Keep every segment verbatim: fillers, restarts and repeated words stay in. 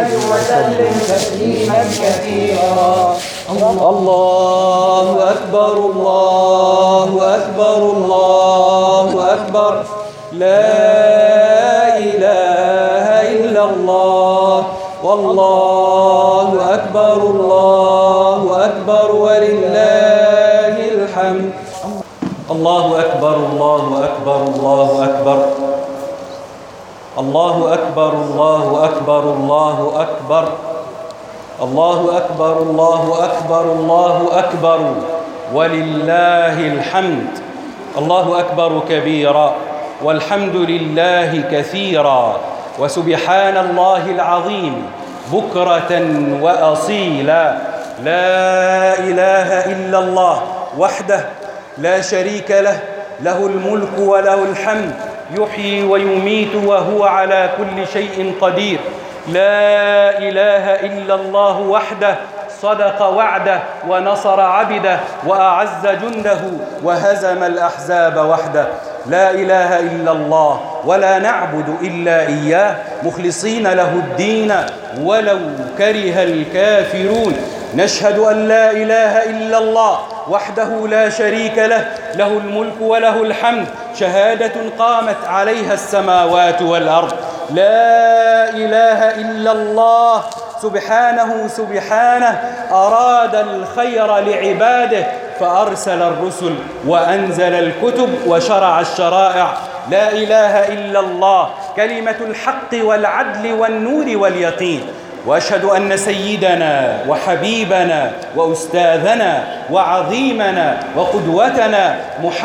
محمد وسلم تسليما كثيرا. الله أكبر الله أكبر الله أكبر لا إله إلا الله والله أكبر الله أكبر ولله الحمد. الله أكبر الله أكبر الله أكبر الله أكبر الله أكبر الله أكبر الله أكبر الله أكبر الله أكبر ولله الحمد. الله أكبر كبيرا والحمد لله كثيرا وسبحان الله العظيم بكرة وأصيلا. لا إله إلا الله وحده لا شريك له، له الملك وله الحمد، يحيي ويميت وهو على كل شيء قدير. لا إله إلا الله وحده صدق وعده ونصر عبده وأعز جنده وهزم الأحزاب وحده. لا إله إلا الله ولا نعبد إلا إياه مخلصين له الدين ولو كره الكافرون. نشهد أن لا إله إلا الله وحده لا شريك له، له الملك وله الحمد، شهادة قامت عليها السماوات والأرض. لا إله إلا الله سبحانه سبحانه أراد الخير لعباده فأرسل الرسل وأنزل الكتب وشرع الشرائع. لا إله إلا الله كلمة الحق والعدل والنور واليقين. وأشهد أن سيدنا وحبيبنا وأستاذنا وعظيمنا وقدوتنا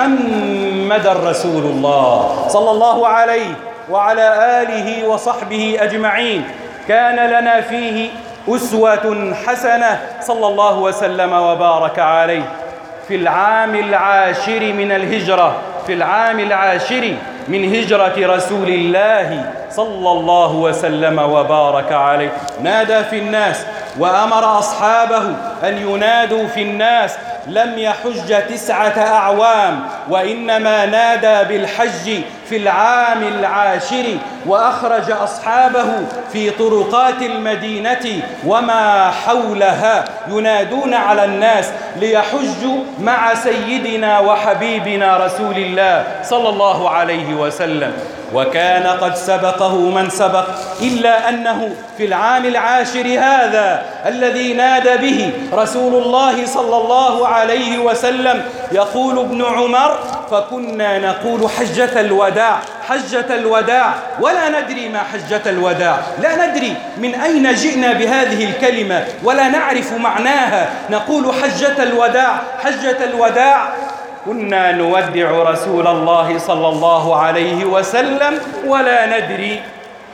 محمد رسول الله صلى الله عليه وعلى آله وصحبه أجمعين كان لنا فيه أسوة حسنة صلى الله وسلم وبارك عليه. في العام العاشر من الهجرة في العام العاشر من هجرة رسول الله صلى الله وسلم وبارك عليه نادى في الناس وأمر أصحابه أن ينادوا في الناس. لم يحج تسعة أعوام وإنما نادى بالحج في العام العاشر، وأخرج أصحابه في طرقات المدينة وما حولها ينادون على الناس ليحجوا مع سيدنا وحبيبنا رسول الله صلى الله عليه وسلم. وكان قد سبقه من سبق، إلا أنه في العام العاشر هذا الذي نادى به رسول الله صلى الله عليه وسلم يقول ابن عمر: فكنا نقول حجة الوداع حجة الوداع ولا ندري ما حجة الوداع، لا ندري من أين جئنا بهذه الكلمة ولا نعرف معناها، نقول حجة الوداع حجة الوداع. كنا نودع رسول الله صلى الله عليه وسلم ولا ندري.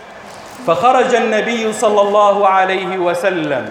فخرج النبي صلى الله عليه وسلم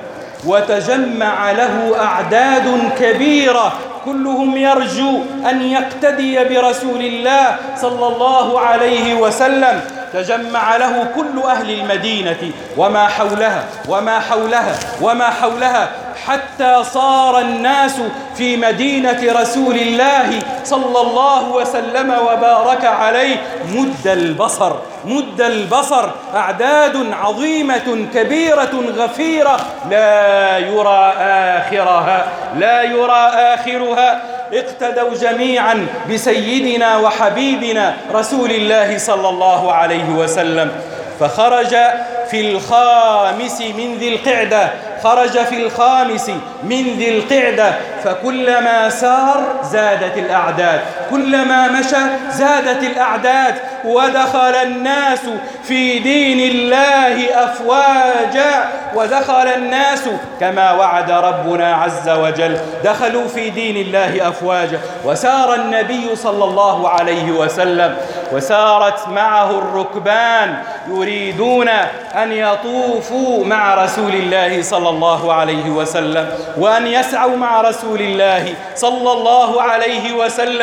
وتجمع له أعداد كبيرة كلهم يرجو أن يقتدي برسول الله صلى الله عليه وسلم. تجمع له كل أهل المدينة وما حولها وما حولها وما حولها حتى صار الناس في مدينة رسول الله صلى الله وسلم وبارك عليه مد البصر مد البصر أعداد عظيمة كبيرة غفيرة لا يرى آخرها لا يرى آخرها. اقتدوا جميعا بسيدنا وحبيبنا رسول الله صلى الله عليه وسلم. فخرج في الخامس من ذي القعدة خرج في الخامس من ذي القعدة فكلما سار زادت الأعداد كلما مشى زادت الأعداد ودخل الناس في دين الله أفواجا ودخل الناس كما وعد ربنا عز وجل دخلوا في دين الله أفواجا. وسار النبي صلى الله عليه وسلم وسارت معه الركبان يريدون أن يطوفوا مع رسول الله صلى الله عليه وسلم وأن يسعوا مع رسول الله صلى الله عليه وسلم.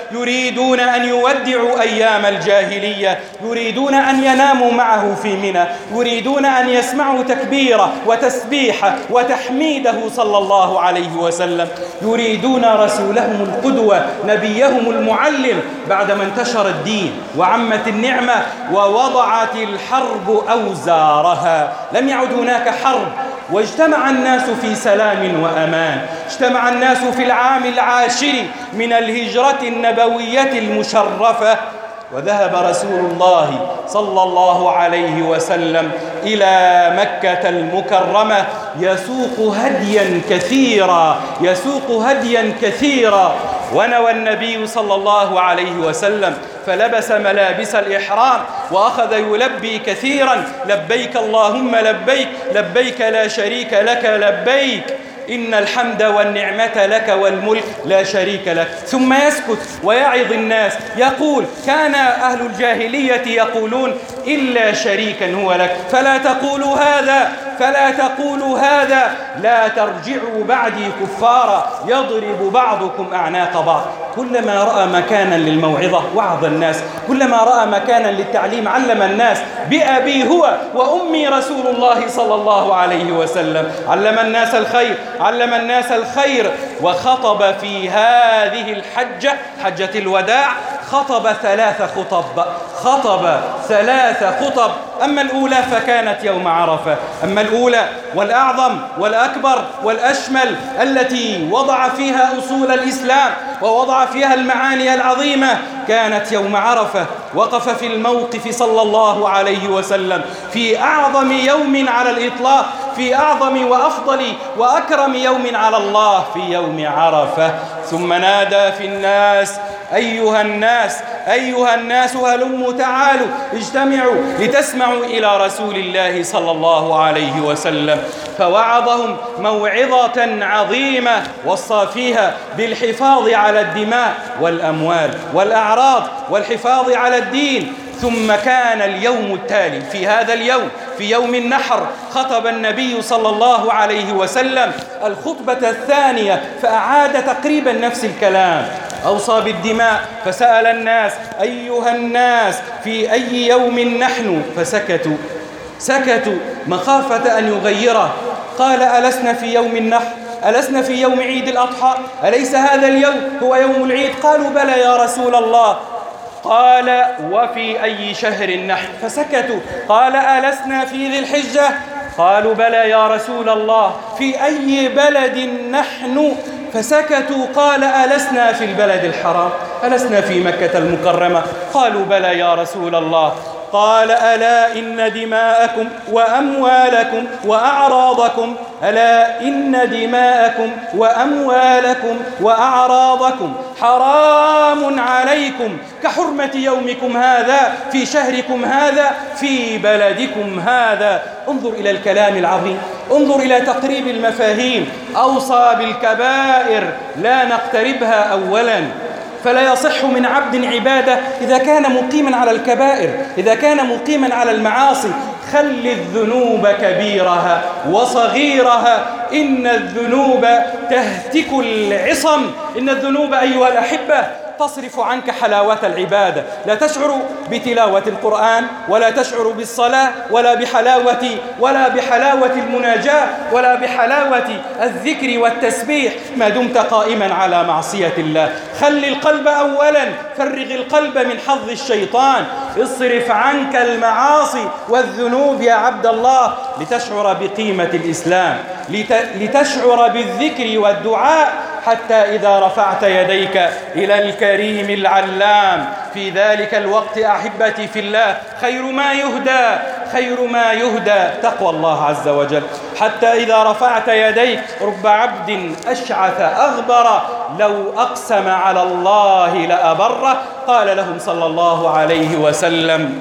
يريدون أن يودعوا أيام الجاهلية، يريدون أن يناموا معه في منى، يريدون أن يسمعوا تكبيره وتسبيحه وتحميده صلى الله عليه وسلم، يريدون رسولهم القدوة نبيهم المعلم بعدما انتشر الدين وعمت النعمة ووضعت الحرب أوزارها. لم يعد هناك حرب، واجتمع الناس في سلام وأمان. اجتمع الناس في العام العاشر من الهجرة النبوية المشرفة، وذهب رسول الله صلى الله عليه وسلم إلى مكة المكرمة يسوق هديا كثيرا يسوق هديا كثيرا ونوى النبي صلى الله عليه وسلم فلبس ملابس الإحرام وأخذ يلبي كثيرا: لبيك اللهم لبيك، لبيك لا شريك لك لبيك، إن الحمد والنعمة لك والملك لا شريك لك. ثم يسكت ويعظ الناس، يقول: كان أهل الجاهلية يقولون: إلا شريكا هو لك، فلا تقولوا هذا فلا تقولوا هذا لا ترجعوا بعدي كفارا يضرب بعضكم أعناق بعض. كلما رأى مكانا للموعظة وعظ الناس، كلما رأى مكانا للتعليم علم الناس. بأبي هو وأمي رسول الله صلى الله عليه وسلم علم الناس الخير علم الناس الخير وخطب في هذه الحجة، حجة الوداع، خطب ثلاث خطب خطب ثلاث خطب أما الأولى فكانت يوم عرفة. أما الأولى والأعظم والأكبر والأشمل التي وضع فيها أصول الإسلام ووضع فيها المعاني العظيمة كانت يوم عرفة. وقف في الموقف صلى الله عليه وسلم في أعظم يوم على الإطلاق، في أعظم وأفضل وأكرم يوم على الله، في يوم عرفة. ثم نادى في الناس: أيها الناس أيها الناس هلموا تعالوا اجتمعوا لتسمعوا إلى رسول الله صلى الله عليه وسلم. فوعظهم موعظة عظيمة وصى فيها بالحفاظ على الدماء والأموال والأعراض والحفاظ على الدين. ثم كان اليوم التالي، في هذا اليوم في يوم النحر، خطب النبي صلى الله عليه وسلم الخطبة الثانية فأعاد تقريبا نفس الكلام. أوصى بالدماء فسأل الناس: أيها الناس في أي يوم نحن؟ فسكتوا سكتوا مخافة أن يغيره. قال: ألسنا في يوم النحر؟ ألسنا في يوم عيد الأضحى؟ أليس هذا اليوم هو يوم العيد؟ قالوا: بلى يا رسول الله. قال: وفي أي شهر نحن؟ فسكتوا. قال: ألسنا في ذي الحجة؟ قالوا: بلى يا رسول الله. في أي بلد نحن؟ فسكتوا. قال: ألسنا في البلد الحرام؟ ألسنا في مكة المكرمة؟ قالوا: بلى يا رسول الله. قال: ألا إن دماءكم وأموالكم وأعراضكم ألا إن دماءكم وأموالكم وأعراضكم حرام عليكم كحرمة يومكم هذا في شهركم هذا في بلدكم هذا. انظر إلى الكلام العظيم، انظر إلى تقريب المفاهيم. أوصى بالكبائر لا نقتربها أولا، فلا يصح من عبد عبادة إذا كان مقيما على الكبائر، إذا كان مقيما على المعاصي. خل الذنوب كبيرها وصغيرها، إن الذنوب تهتك العصم. إن الذنوب أيها الأحبة تصرف عنك حلاوة العبادة، لا تشعر بتلاوة القرآن ولا تشعر بالصلاة ولا بحلاوة ولا بحلاوة المناجاة ولا بحلاوة الذكر والتسبيح ما دمت قائما على معصية الله. خل القلب أولا، فرغ القلب من حظ الشيطان، اصرف عنك المعاصي والذنوب يا عبد الله لتشعر بقيمة الإسلام، لتشعر بالذكر والدعاء، حتى إذا رفعت يديك إلى الكريم العلام في ذلك الوقت أحبتي في الله خير ما يهدى خير ما يهدى تقوى الله عز وجل. حتى إذا رفعت يديك رب عبد أشعث أغبر لو أقسم على الله لأبره. قال لهم صلى الله عليه وسلم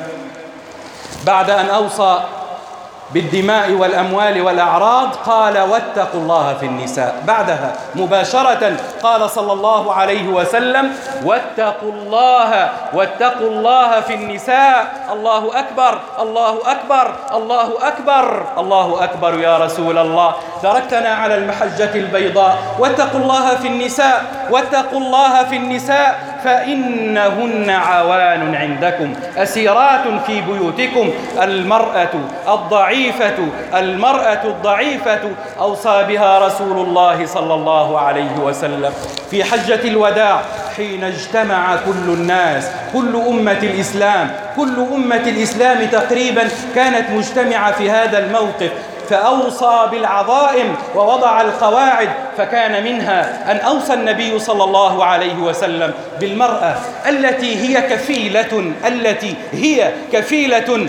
بعد أن أوصى بالدماء والأموال والأعراض قال: واتقوا الله في النساء. بعدها مباشرة قال صلى الله عليه وسلم: واتقوا الله واتقوا الله في النساء. الله أكبر الله أكبر الله أكبر الله أكبر يا رسول الله، تركتنا على المحجة البيضاء. واتقوا الله في النساء واتقوا الله في النساء فإنهن عوان عندكم أسيرات في بيوتكم. المرأة الضعيفة المرأة الضعيفة أوصى بها رسول الله صلى الله عليه وسلم في حجة الوداع حين اجتمع كل الناس، كل أمة الإسلام كل أمة الإسلام تقريبا كانت مجتمعة في هذا الموقف، فأوصى بالعظائم ووضع القواعد، فكان منها أن أوصى النبي صلى الله عليه وسلم بالمرأة التي هي كفيلة التي هي كفيلة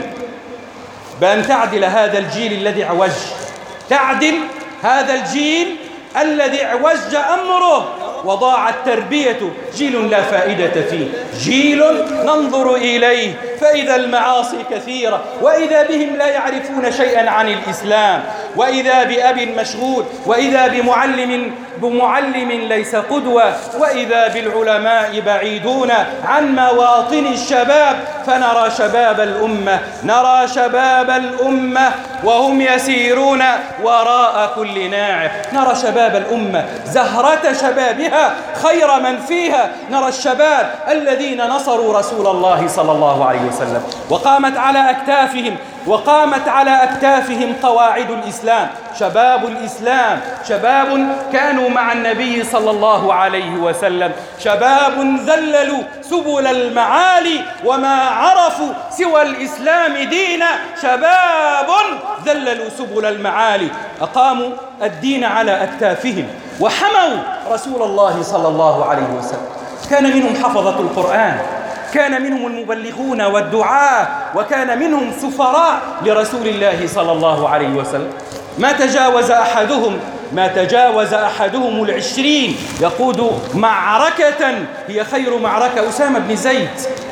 بأن تعدل هذا الجيل الذي عوج، تعدل هذا الجيل الذي عوج أمره وضاعت تربيته، جيل لا فائدة فيه، جيل ننظر إليه فإذا المعاصي كثيرة، وإذا بهم لا يعرفون شيئا عن الإسلام، وإذا بأب مشغول، وإذا بمعلم بمعلم ليس قدوة، وإذا بالعلماء بعيدون عن مواطن الشباب. فنرى شباب الأمة نرى شباب الأمة وهم يسيرون وراء كل ناعق، نرى شباب الأمة زهرة شبابها خير من فيها، نرى الشباب الذين نصروا رسول الله صلى الله عليه وسلم وقامت على أكتافهم وقامت على أكتافهم قواعد الإسلام، شباب الإسلام شباب كانوا مع النبي صلى الله عليه وسلم، شباب ذللوا سبل المعالي وما عرفوا سوى الإسلام دينا، شباب ذللوا سبل المعالي أقاموا الدين على أكتافهم وحموا رسول الله صلى الله عليه وسلم. كان منهم حفظة القرآن، كان منهم المبلغون والدعاة، وكان منهم سفراء لرسول الله صلى الله عليه وسلم. ما تجاوز أحدهم ما تجاوز أحدهم العشرين يقود معركة هي خير معركة، أسامة بن زيد.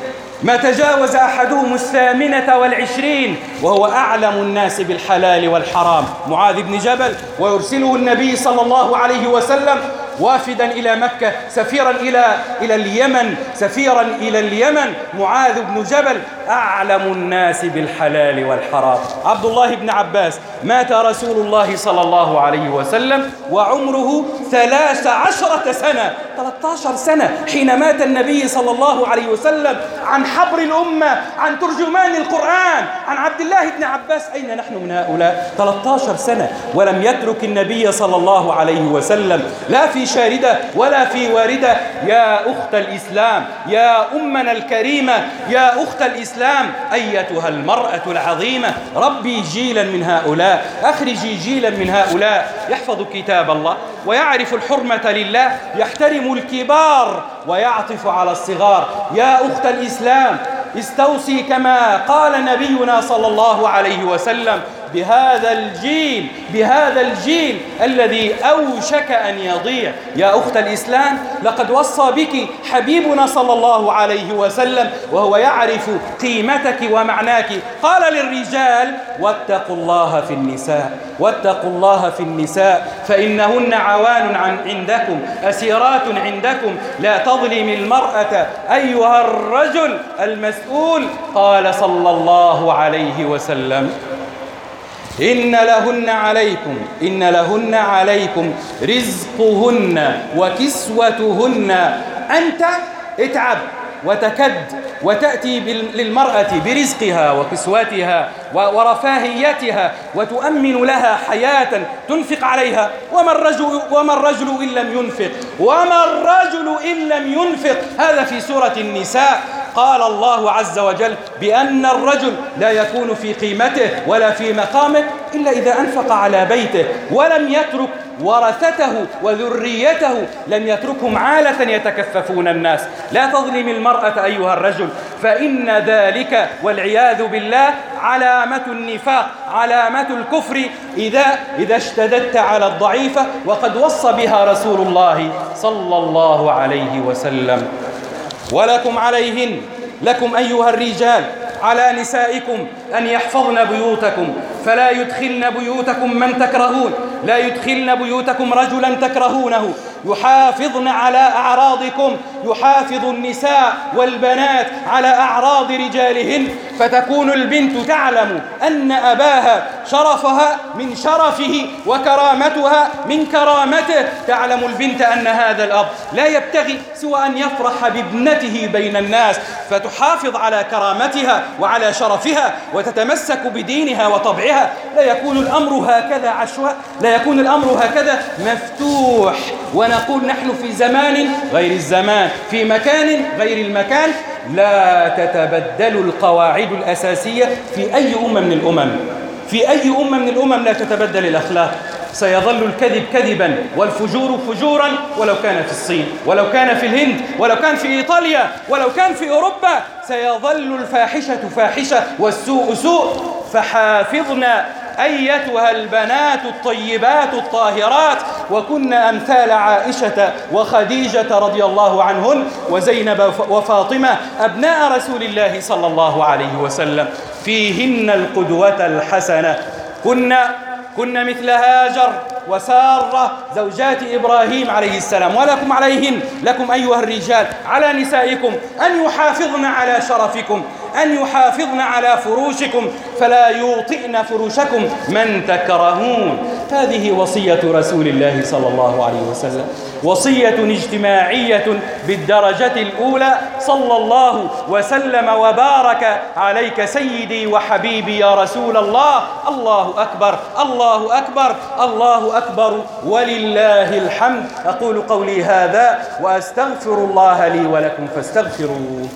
ما تجاوز أحدهم الثامنة والعشرين وهو أعلم الناس بالحلال والحرام، معاذ بن جبل، ويرسله النبي صلى الله عليه وسلم وافدا إلى مكة، سفيرا إلى إلى اليمن سفيرا إلى اليمن معاذ بن جبل أعلم الناس بالحلال والحرام. عبد الله بن عباس مات رسول الله صلى الله عليه وسلم وعمره ثلاث عشرة سنة ثلاثة عشر سنة حين مات النبي صلى الله عليه وسلم عن حبر الأمة، عن ترجمان القرآن، عن عبد الله بن عباس. أين نحن من هؤلاء؟ ثلاثة عشر سنة ولم يترك النبي صلى الله عليه وسلم لا في شاردة ولا في واردة. يا أخت الإسلام، يا أمنا الكريمة، يا أخت الإسلام، أيتها المرأة العظيمة، ربي جيلا من هؤلاء، أخرجي جيلا من هؤلاء يحفظ كتاب الله ويعرف الحرمة لله، يحترم الكبار ويعطف على الصغار. يا أخت الإسلام، استوصي كما قال نبينا صلى الله عليه وسلم بهذا الجيل بهذا الجيل الذي أوشك أن يضيع. يا أخت الإسلام، لقد وصى بك حبيبنا صلى الله عليه وسلم وهو يعرف قيمتك ومعناك. قال للرجال: واتقوا الله في النساء واتقوا الله في النساء فإنهن عوان عن عندكم أسيرات عندكم، لا تظلم المرأة أيها الرجل المسؤول. قال صلى الله عليه وسلم: إن لهن عليكم إن لهن عليكم رزقهن وكسوتهن. أنت اتعب وتكد وتأتي للمرأة برزقها وكسوتها ورفاهيتها وتؤمن لها حياة تنفق عليها. وما الرجل, وما الرجل إن لم ينفق وما الرجل إن لم ينفق هذا في سورة النساء. قال الله عز وجل بأن الرجل لا يكون في قيمته ولا في مقامه إلا إذا أنفق على بيته ولم يترك ورثته وذريته، لم يتركهم عالة يتكففون الناس. لا تظلم المرأة أيها الرجل، فإن ذلك والعياذ بالله علامة النفاق، علامة الكفر إذا إذا اشتددت على الضعيفة، وقد وصى بها رسول الله صلى الله عليه وسلم. ولكم عليهن، لكم أيها الرجال على نسائكم أن يحفظن بيوتكم، فلا يدخلن بيوتكم من تكرهون، لا يدخلن بيوتكم رجلا تكرهونه يحافظن على أعراضكم، يحافظ النساء والبنات على أعراض رجالهن، فتكون البنت تعلم أن أباها شرفها من شرفه وكرامتها من كرامته. تعلم البنت أن هذا الأب لا يبتغي سوى أن يفرح بابنته بين الناس، فتحافظ على كرامتها وعلى شرفها وتتمسك بدينها وطبعها. لا يكون الأمر هكذا عشواء، لا يكون الأمر هكذا مفتوح، ونقول نحن في زمان غير الزمان، في مكان غير المكان. لا تتبدل القواعد الأساسية في أي أمة من الأمم، في أي أمة من الأمم لا تتبدل الأخلاق. سيظل الكذب كذبا والفجور فجورا، ولو كان في الصين، ولو كان في الهند، ولو كان في إيطاليا، ولو كان في أوروبا. سيظل الفاحشة فاحشة والسوء سوء. فحافظنا أيتها البنات الطيبات الطاهرات، وكن أمثال عائشة وخديجة رضي الله عنهن وزينب وفاطمة أبناء رسول الله صلى الله عليه وسلم، فيهن القدوة الحسنة. كنا كنا مثل هاجر وسارة زوجات إبراهيم عليه السلام. ولكم عليهن، لكم أيها الرجال على نسائكم أن يحافظن على شرفكم، أن يحافظن على فروشكم، فلا يوطئن فروشكم من تكرهون. هذه وصية رسول الله صلى الله عليه وسلم، وصية اجتماعية بالدرجة الأولى. صلى الله وسلم وبارك عليك سيدي وحبيبي يا رسول الله. الله أكبر، الله أكبر، الله أكبر، ولله الحمد. أقول قولي هذا وأستغفر الله لي ولكم فاستغفروه.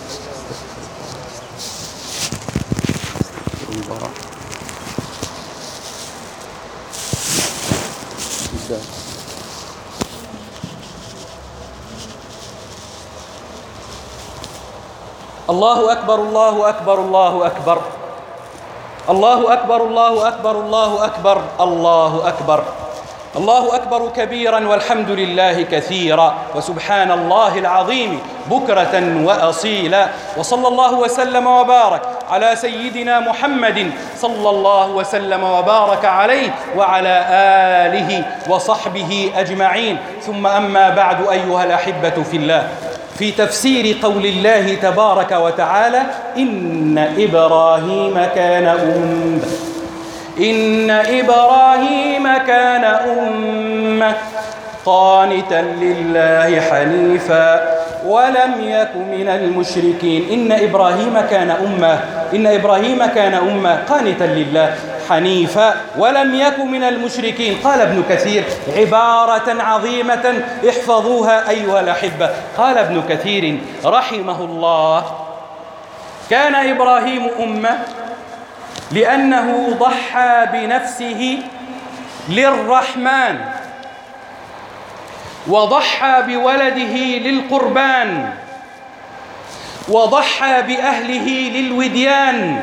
الله أكبر، الله أكبر، الله أكبر، الله أكبر، الله أكبر، الله أكبر، الله أكبر، الله أكبر كبيرا، والحمد لله كثيرا، وسبحان الله العظيم بكرة وأصيلا. وصلى الله وسلم وبارك على سيدنا محمد صلى الله وسلم وبارك عليه وعلى آله وصحبه أجمعين. ثم أما بعد، أيها الأحبة في الله، في تفسير قول الله تبارك وتعالى: إن إبراهيم كان أمة إن إبراهيم كان أمة قانتا لله حنيفا ولم يك من المشركين. إن إبراهيم كان أمة إن إبراهيم كان أمة قانتا لله حنيفا ولم يك من المشركين. قال ابن كثير عبارة عظيمة احفظوها أيها الأحبة. قال ابن كثير رحمه الله: كان إبراهيم أمة لأنه ضحى بنفسه للرحمن، وضحى بولده للقربان، وضحى بأهله للوديان،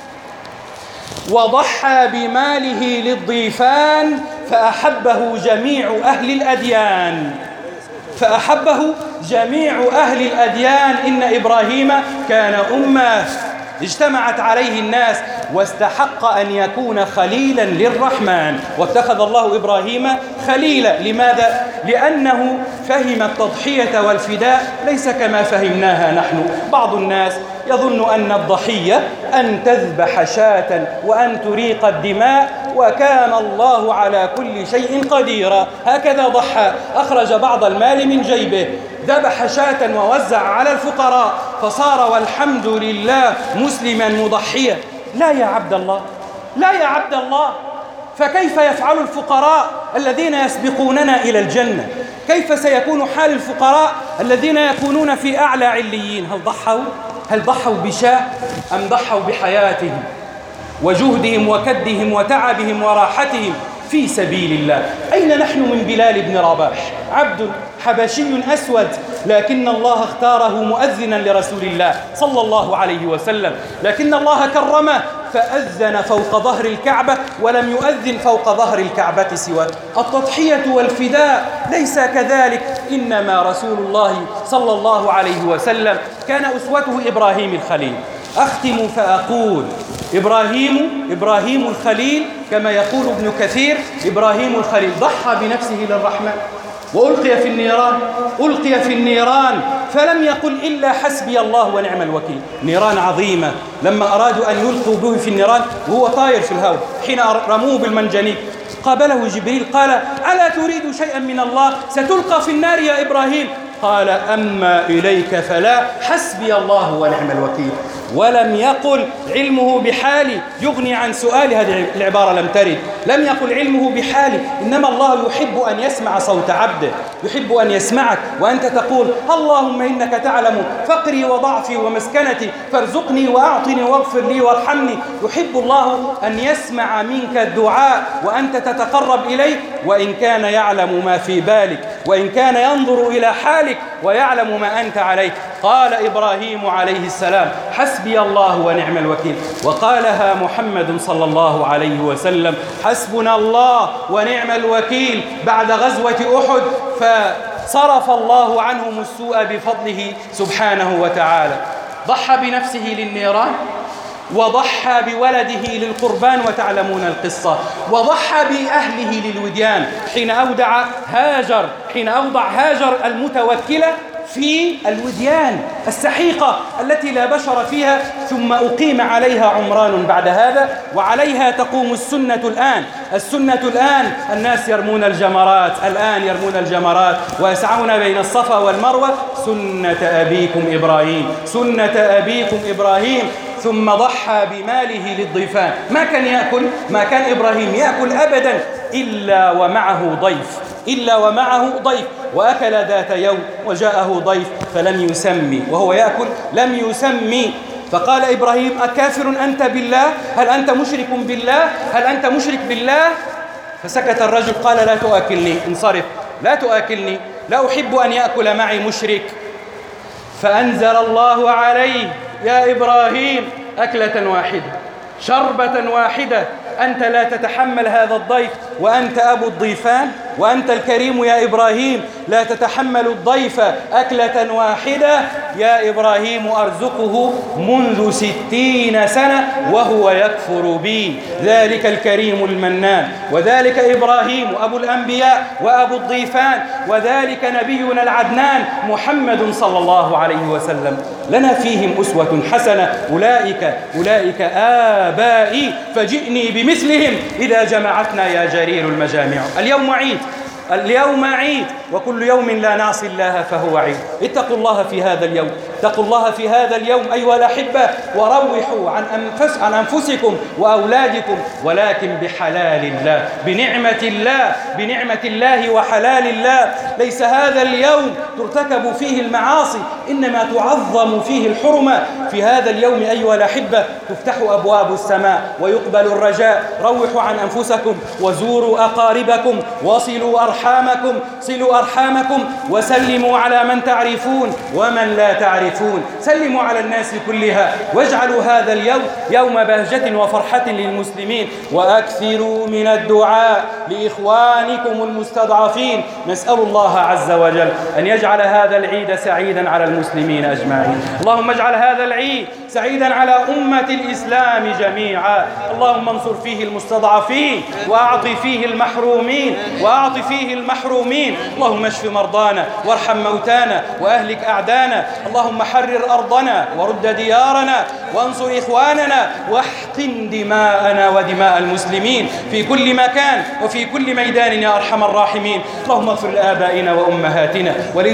وضحى بماله للضيفان، فأحبه جميع أهل الأديان فأحبه جميع أهل الأديان. إن إبراهيم كان أمة اجتمعت عليه الناس، واستحق أن يكون خليلا للرحمن، واتخذ الله إبراهيم خليلا. لماذا؟ لأنه فهم التضحية والفداء ليس كما فهمناها نحن. بعض الناس يظن أن الضحية أن تذبح شاة وأن تريق الدماء، وكان الله على كل شيء قديرا. هكذا ضحى، أخرج بعض المال من جيبه، ذبح شاة ووزع على الفقراء، فصار والحمد لله مسلما مضحيا. لا يا عبد الله، لا يا عبد الله، فكيف يفعل الفقراء الذين يسبقوننا إلى الجنة؟ كيف سيكون حال الفقراء الذين يكونون في أعلى عليين؟ هل ضحوا؟ هل ضحوا بشاة أم ضحوا بحياتهم وجهدهم وكدهم وتعبهم وراحتهم في سبيل الله؟ أين نحن من بلال بن رباح، عبد حبشي أسود، لكن الله اختاره مؤذنا لرسول الله صلى الله عليه وسلم، لكن الله كرمه فأذن فوق ظهر الكعبة، ولم يؤذن فوق ظهر الكعبة سوى. التضحية والفداء ليس كذلك، إنما رسول الله صلى الله عليه وسلم كان أسوته إبراهيم الخليل. أختم فأقول: إبراهيم إبراهيم الخليل كما يقول ابن كثير، إبراهيم الخليل ضحى بنفسه للرحمن، وألقي في النيران ألقي في النيران فلم يقل إلا حسبي الله ونعم الوكيل. نيران عظيمة، لما أرادوا أن يلقوا به في النيران وهو طاير في الهواء حين رموه بالمنجنيق قابله جبريل قال: ألا تريد شيئا من الله؟ ستلقى في النار يا إبراهيم. قال: أما إليك فلا، حسبي الله ونعم الوكيل. ولم يقل علمه بحالي يغني عن سؤالي، هذه العبارة لم ترد. لم يقل علمه بحالي، إنما الله يحب أن يسمع صوت عبده، يحب أن يسمعك وأنت تقول: اللهم إنك تعلم فقري وضعفي ومسكنتي فارزقني وأعطني واغفر لي وارحمني. يحب الله أن يسمع منك الدعاء وأنت تتقرب إليه، وإن كان يعلم ما في بالك، وإن كان ينظر إلى حالك ويعلم ما أنت عليه. قال إبراهيم عليه السلام: حسبي الله ونعم الوكيل. وقالها محمد صلى الله عليه وسلم: حسبنا الله ونعم الوكيل بعد غزوة أحد، فصرف الله عنهم السوء بفضله سبحانه وتعالى. ضحى بنفسه للنيران، وضحى بولده للقربان وتعلمون القصة، وضحى بأهله للوديان حين أودع هاجر حين أوضع هاجر المتوكلة في الوديان السحيقة التي لا بشر فيها، ثم أقيم عليها عمران بعد هذا، وعليها تقوم السنة الآن. السنة الآن الناس يرمون الجمرات، الآن يرمون الجمرات ويسعون بين الصفا والمروة، سنة أبيكم إبراهيم، سنة أبيكم إبراهيم. ثم ضحى بماله للضيفان. ما كان يأكل ما كان إبراهيم يأكل أبدا إلا ومعه ضيف إلا ومعه ضيف وأكل ذات يوم وجاءه ضيف فلم يسمي، وهو يأكل لم يسمي. فقال إبراهيم: أكافر أنت بالله؟ هل أنت مشرك بالله؟ هل أنت مشرك بالله؟ فسكت الرجل قال: لا تؤكلني، انصرف، لا تؤكلني، لا أحب أن يأكل معي مشرك. فأنزل الله عليه: يا إبراهيم، أكلة واحدة، شربة واحدة، أنت لا تتحمل هذا الضيف، وأنت أبو الضيفان، وأنت الكريم يا إبراهيم، لا تتحمل الضيف أكلة واحدة. يا إبراهيم أرزقه منذ ستين سنة وهو يكفر بي، ذلك الكريم المنان، وذلك إبراهيم أبو الأنبياء وأبو الضيفان، وذلك نبينا العدنان محمد صلى الله عليه وسلم. لنا فيهم أسوة حسنة. أولئك أولئك آبائي فجئني بمثلهم إذا جمعتنا يا جرير المجامع. اليوم عيد، اليوم عيد، وكل يوم لا نعصي الله فهو عيد. اتقوا الله في هذا اليوم، اتقوا الله في هذا اليوم أيها الأحبة، وروحوا عن, أنفس عن أنفسكم وأولادكم، ولكن بحلال الله، بنعمة الله، بنعمة الله وحلال الله. ليس هذا اليوم ترتكب فيه المعاصي، إنما تعظم فيه الحرمة. في هذا اليوم أيها الأحبة تفتح أبواب السماء ويقبل الرجاء. روحوا عن أنفسكم وزوروا أقاربكم وصلوا أرحامكم صلوا أرحامكم وسلموا على من تعرفون ومن لا تعرفون. سلموا على الناس كلها، واجعلوا هذا اليوم يوم بهجة وفرحة للمسلمين، وأكثروا من الدعاء لإخوانكم المستضعفين. نسأل الله عز وجل أن يجعل هذا العيد سعيدا على المسلمين أجمعين. اللهم اجعل هذا العيد سعيدا على أمة الإسلام جميعا. اللهم انصر فيه المستضعفين، وأعط فيه المحرومين وأعط فيه المحرومين. اللهم اشف مرضانا وارحم موتانا وأهلك أعدانا. اللهم حرر أرضنا ورد ديارنا وانصر إخواننا واحقن دماءنا ودماء المسلمين في كل مكان وفي كل ميدان يا أرحم الراحمين. اللهم اغفر لآبائنا وأمهاتنا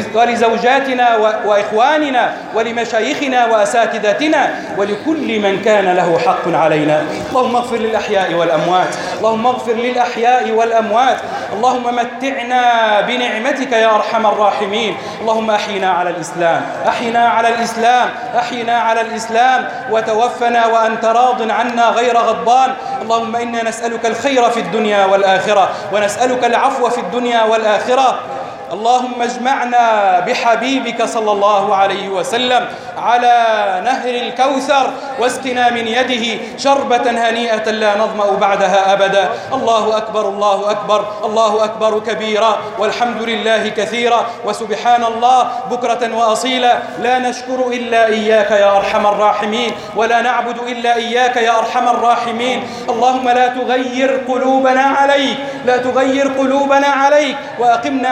ولزوجاتنا وإخواننا ولمشايخنا وأساتذتنا ولكل من كان له حق علينا. اللهم اغفر للأحياء والأموات، اللهم اغفر للأحياء والأموات. اللهم متعنا بنعمتك يا أرحم الراحمين. اللهم أحينا على الإسلام، أحينا على الإسلام، أحينا على الإسلام، وتوفنا وأنت راض عنا غير غضبان. اللهم إنا نسألك الخير في الدنيا والآخرة، ونسألك العفو في الدنيا والآخرة. اللهم اجمعنا بحبيبك صلى الله عليه وسلم على نهر الكوثر، واسقنا من يده شربة هنيئة لا نظمأ بعدها أبدا. الله أكبر، الله أكبر، الله أكبر كبيرا، والحمد لله كثيرا، وسبحان الله بكرة وأصيلا. لا نشكر إلا إياك يا أرحم الراحمين، ولا نعبد إلا إياك يا أرحم الراحمين. اللهم لا تغير قلوبنا عليك، لا تغير قلوبنا عليك، وأقمنا على الدين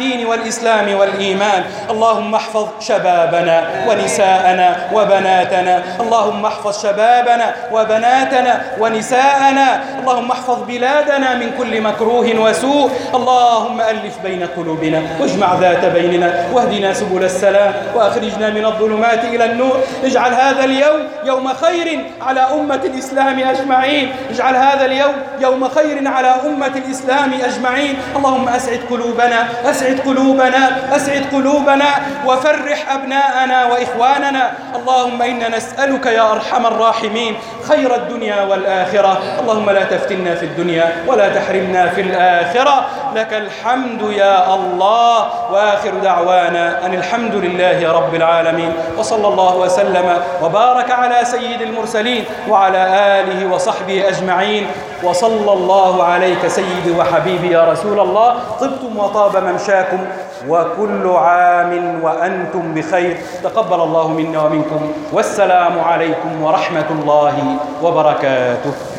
الدين والإسلام والإيمان. اللهم احفظ شبابنا ونساءنا وبناتنا، اللهم احفظ شبابنا وبناتنا ونساءنا، اللهم احفظ بلادنا من كل مكروه وسوء. اللهم ألف بين قلوبنا واجمع ذات بيننا واهدنا سبل السلام وأخرجنا من الظلمات إلى النور. اجعل هذا اليوم يوم خير على أمة الإسلام أجمعين، اجعل هذا اليوم يوم خير على أمة الإسلام أجمعين. اللهم أسعد قلوبنا أسعد قلوبنا أسعد قلوبنا وفرح أبناءنا وإخواننا. اللهم إنا نسألك يا أرحم الراحمين خير الدنيا والآخرة. اللهم لا تفتنا في الدنيا ولا تحرمنا في الآخرة. لك الحمد يا الله، وآخر دعوانا أن الحمد لله رب العالمين، وصلى الله وسلم وبارك على سيد المرسلين وعلى آله وصحبه أجمعين. وصلى الله عليك سيدي وحبيبي يا رسول الله. طبتم وطاب ممشاكم، وكل عام وأنتم بخير. تقبل الله منا ومنكم، والسلام عليكم ورحمة الله وبركاته.